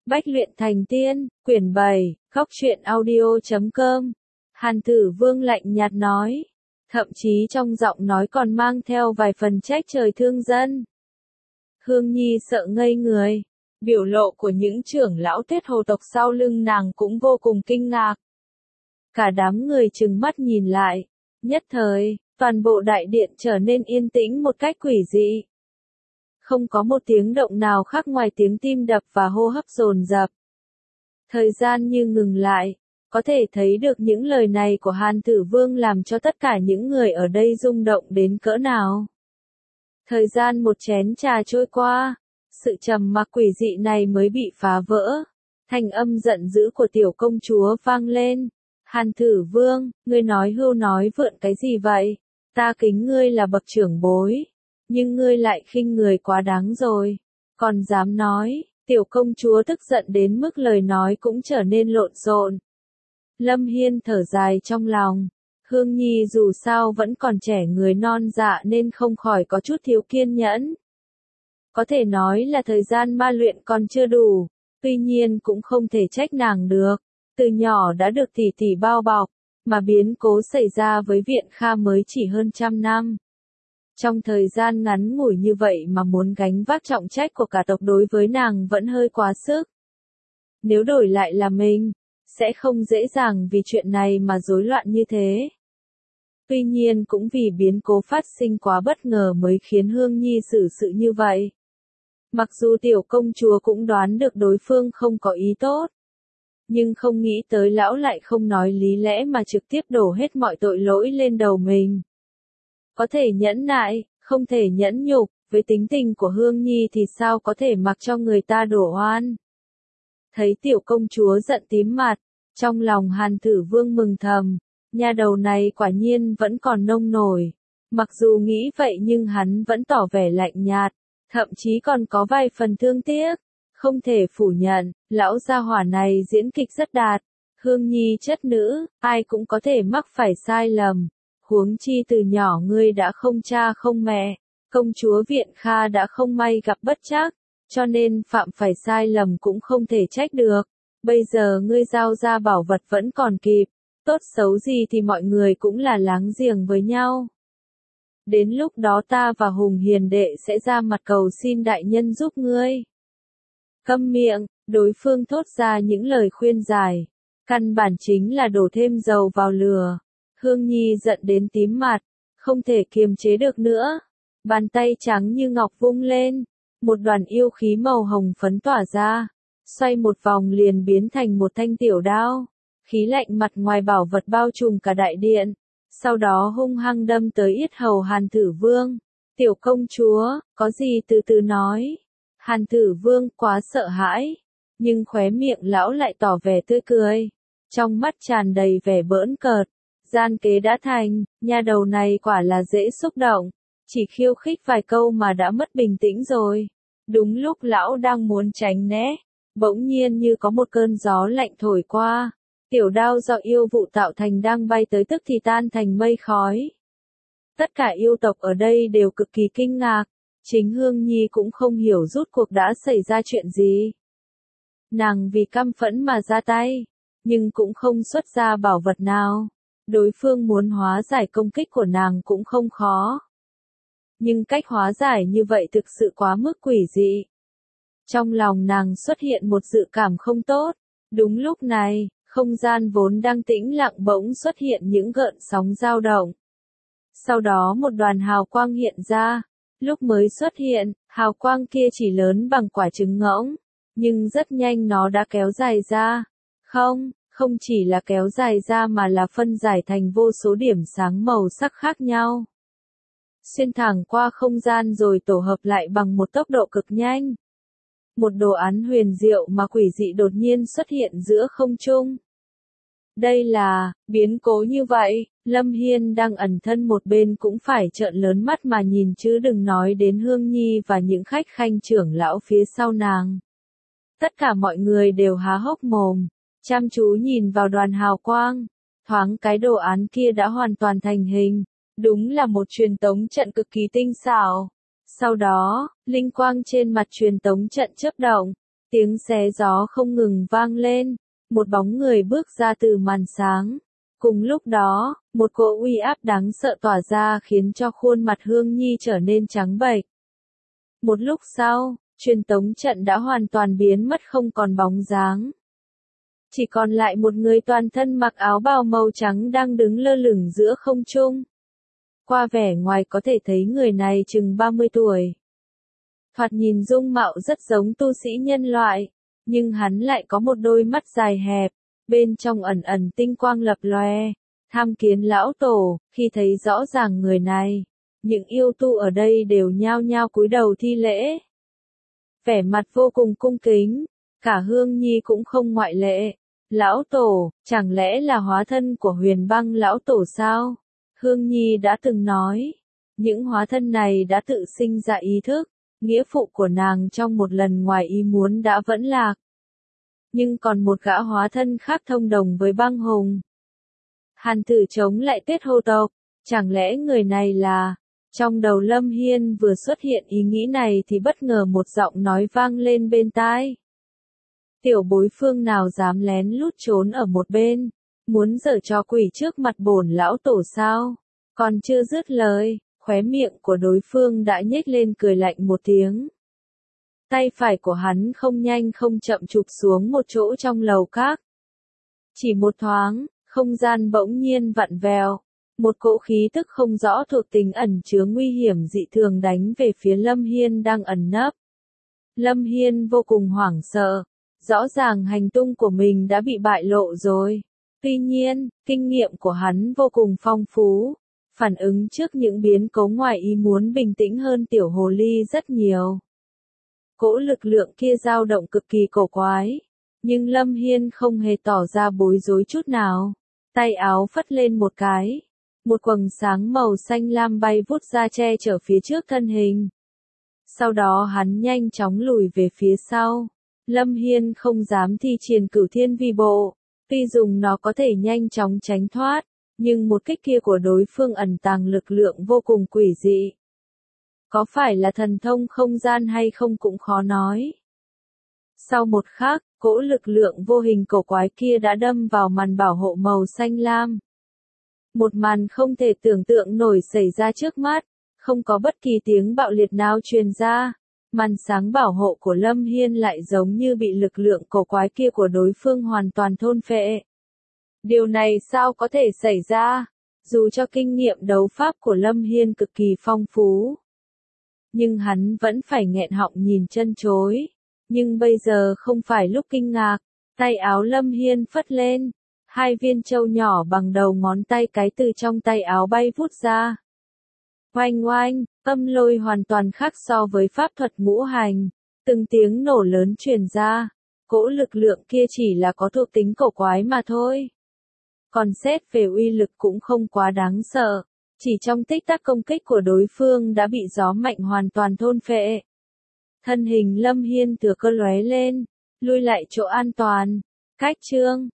Bách luyện thành tiên, quyển 7, khóc truyện audio.com. Hàn Tử Vương lạnh nhạt nói, thậm chí trong giọng nói còn mang theo vài phần trách trời thương dân. Hương Nhi sợ ngây người, biểu lộ của những trưởng lão Tiết Hồ tộc sau lưng nàng cũng vô cùng kinh ngạc. Cả đám người trừng mắt nhìn lại, nhất thời, toàn bộ đại điện trở nên yên tĩnh một cách quỷ dị. Không có một tiếng động nào khác ngoài tiếng tim đập và hô hấp dồn dập. Thời gian như ngừng lại, có thể thấy được những lời này của Hàn Tử Vương làm cho tất cả những người ở đây rung động đến cỡ nào. Thời gian một chén trà trôi qua, sự trầm mặc quỷ dị này mới bị phá vỡ. Thanh âm giận dữ của tiểu công chúa vang lên. Hàn Tử Vương, ngươi nói hưu nói vượn cái gì vậy? Ta kính ngươi là bậc trưởng bối, nhưng ngươi lại khinh người quá đáng rồi. Còn dám nói, tiểu công chúa tức giận đến mức lời nói cũng trở nên lộn xộn. Lâm Hiên thở dài trong lòng. Hương Nhi dù sao vẫn còn trẻ người non dạ nên không khỏi có chút thiếu kiên nhẫn. Có thể nói là thời gian ma luyện còn chưa đủ, tuy nhiên cũng không thể trách nàng được. Từ nhỏ đã được tỷ tỷ bao bọc, mà biến cố xảy ra với Viện Kha mới chỉ hơn 100 năm. Trong thời gian ngắn ngủi như vậy mà muốn gánh vác trọng trách của cả tộc đối với nàng vẫn hơi quá sức. Nếu đổi lại là mình, sẽ không dễ dàng vì chuyện này mà rối loạn như thế. Tuy nhiên cũng vì biến cố phát sinh quá bất ngờ mới khiến Hương Nhi xử sự như vậy. Mặc dù tiểu công chúa cũng đoán được đối phương không có ý tốt, nhưng không nghĩ tới lão lại không nói lý lẽ mà trực tiếp đổ hết mọi tội lỗi lên đầu mình. Có thể nhẫn nại, không thể nhẫn nhục, với tính tình của Hương Nhi thì sao có thể mặc cho người ta đổ oan. Thấy tiểu công chúa giận tím mặt, trong lòng Hàn Tử Vương mừng thầm, nha đầu này quả nhiên vẫn còn nông nổi. Mặc dù nghĩ vậy nhưng hắn vẫn tỏ vẻ lạnh nhạt, thậm chí còn có vài phần thương tiếc. Không thể phủ nhận, lão gia hỏa này diễn kịch rất đạt. Hương Nhi chất nữ, ai cũng có thể mắc phải sai lầm. Huống chi từ nhỏ ngươi đã không cha không mẹ, công chúa Viện Kha đã không may gặp bất trắc, cho nên phạm phải sai lầm cũng không thể trách được. Bây giờ ngươi giao ra bảo vật vẫn còn kịp, tốt xấu gì thì mọi người cũng là láng giềng với nhau. Đến lúc đó ta và Hùng Hiền đệ sẽ ra mặt cầu xin đại nhân giúp ngươi. Câm miệng, đối phương thốt ra những lời khuyên giải, căn bản chính là đổ thêm dầu vào lửa. Hương Nhi giận đến tím mặt, không thể kiềm chế được nữa. Bàn tay trắng như ngọc vung lên, một đoàn yêu khí màu hồng phấn tỏa ra, xoay một vòng liền biến thành một thanh tiểu đao. Khí lạnh mặt ngoài bảo vật bao trùm cả đại điện, sau đó hung hăng đâm tới yết hầu Hàn Tử Vương. Tiểu công chúa, có gì từ từ nói. Hàn Tử Vương quá sợ hãi, nhưng khóe miệng lão lại tỏ vẻ tươi cười, trong mắt tràn đầy vẻ bỡn cợt. Gian kế đã thành, nha đầu này quả là dễ xúc động, chỉ khiêu khích vài câu mà đã mất bình tĩnh rồi. Đúng lúc lão đang muốn tránh né, bỗng nhiên như có một cơn gió lạnh thổi qua, tiểu đao do yêu vụ tạo thành đang bay tới tức thì tan thành mây khói. Tất cả yêu tộc ở đây đều cực kỳ kinh ngạc, chính Hương Nhi cũng không hiểu rốt cuộc đã xảy ra chuyện gì. Nàng vì căm phẫn mà ra tay, nhưng cũng không xuất ra bảo vật nào. Đối phương muốn hóa giải công kích của nàng cũng không khó. Nhưng cách hóa giải như vậy thực sự quá mức quỷ dị. Trong lòng nàng xuất hiện một dự cảm không tốt. Đúng lúc này, không gian vốn đang tĩnh lặng bỗng xuất hiện những gợn sóng dao động. Sau đó một đoàn hào quang hiện ra. Lúc mới xuất hiện, hào quang kia chỉ lớn bằng quả trứng ngỗng. Nhưng rất nhanh nó đã kéo dài ra. Không chỉ là kéo dài ra mà là phân giải thành vô số điểm sáng màu sắc khác nhau. Xuyên thẳng qua không gian rồi tổ hợp lại bằng một tốc độ cực nhanh. Một đồ án huyền diệu mà quỷ dị đột nhiên xuất hiện giữa không trung. Đây là, biến cố như vậy, Lâm Hiên đang ẩn thân một bên cũng phải trợn lớn mắt mà nhìn chứ đừng nói đến Hương Nhi và những khách khanh trưởng lão phía sau nàng. Tất cả mọi người đều há hốc mồm, chăm chú nhìn vào đoàn hào quang, thoáng cái đồ án kia đã hoàn toàn thành hình, đúng là một truyền tống trận cực kỳ tinh xảo. Sau đó, linh quang trên mặt truyền tống trận chớp động, Tiếng xé gió không ngừng vang lên, một bóng người bước ra từ màn sáng. Cùng lúc đó, một cỗ uy áp đáng sợ tỏa ra khiến cho khuôn mặt Hương Nhi trở nên trắng bệch. Một lúc sau, truyền tống trận đã hoàn toàn biến mất không còn bóng dáng. Chỉ còn lại một người toàn thân mặc áo bào màu trắng đang đứng lơ lửng giữa không trung. Qua vẻ ngoài có thể thấy người này chừng 30 tuổi. Thoạt nhìn dung mạo rất giống tu sĩ nhân loại, nhưng hắn lại có một đôi mắt dài hẹp, bên trong ẩn ẩn tinh quang lập lòe. Tham Kiến lão tổ, khi thấy rõ ràng người này, những yêu tu ở đây đều nhao nhao cúi đầu thi lễ. Vẻ mặt vô cùng cung kính, cả Hương Nhi cũng không ngoại lệ. Lão tổ, chẳng lẽ là hóa thân của Huyền Băng lão tổ sao? Hương Nhi đã từng nói, những hóa thân này đã tự sinh ra ý thức, nghĩa phụ của nàng trong một lần ngoài ý muốn đã vẫn lạc. Nhưng còn một gã hóa thân khác thông đồng với Băng Hùng. Hàn Tử chống lại Tuyết Hồ tộc, chẳng lẽ người này là... Trong đầu Lâm Hiên vừa xuất hiện ý nghĩ này thì bất ngờ một giọng nói vang lên bên tai. Tiểu bối Phương nào dám lén lút trốn ở một bên, muốn giở trò quỷ trước mặt bổn lão tổ sao? Còn chưa dứt lời, khóe miệng của đối phương đã nhếch lên cười lạnh một tiếng. Tay phải của hắn không nhanh không chậm chụp xuống một chỗ trong lầu các. Chỉ một thoáng, không gian bỗng nhiên vặn vẹo. Một cỗ khí tức không rõ thuộc tính ẩn chứa nguy hiểm dị thường đánh về phía Lâm Hiên đang ẩn nấp. Lâm Hiên vô cùng hoảng sợ, rõ ràng hành tung của mình đã bị bại lộ rồi. Tuy nhiên, kinh nghiệm của hắn vô cùng phong phú, phản ứng trước những biến cố ngoài ý muốn bình tĩnh hơn tiểu hồ ly rất nhiều. Cỗ lực lượng kia dao động cực kỳ cổ quái, nhưng Lâm Hiên không hề tỏ ra bối rối chút nào. Tay áo phất lên một cái. Một quầng sáng màu xanh lam bay vút ra che chở phía trước thân hình. Sau đó hắn nhanh chóng lùi về phía sau. Lâm Hiên không dám thi triển Cửu Thiên Vi Bộ. Tuy dùng nó có thể nhanh chóng tránh thoát, nhưng một kích kia của đối phương ẩn tàng lực lượng vô cùng quỷ dị. Có phải là thần thông không gian hay không cũng khó nói. Sau một khắc, cỗ lực lượng vô hình cổ quái kia đã đâm vào màn bảo hộ màu xanh lam. Một màn không thể tưởng tượng nổi xảy ra trước mắt, không có bất kỳ tiếng bạo liệt nào truyền ra. Màn sáng bảo hộ của Lâm Hiên lại giống như bị lực lượng cổ quái kia của đối phương hoàn toàn thôn phệ. Điều này sao có thể xảy ra? Dù cho kinh nghiệm đấu pháp của Lâm Hiên cực kỳ phong phú, nhưng hắn vẫn phải nghẹn họng nhìn chân chối. Nhưng bây giờ không phải lúc kinh ngạc, tay áo Lâm Hiên phất lên. Hai viên châu nhỏ bằng đầu ngón tay cái từ trong tay áo bay vút ra. Oanh oanh, âm lôi hoàn toàn khác so với pháp thuật ngũ hành. Từng tiếng nổ lớn truyền ra. Cỗ lực lượng kia chỉ là có thuộc tính cổ quái mà thôi. Còn xét về uy lực cũng không quá đáng sợ. Chỉ trong tích tắc công kích của đối phương đã bị gió mạnh hoàn toàn thôn phệ. Thân hình Lâm Hiên thừa cơ lóe lên, lui lại chỗ an toàn. Cách chương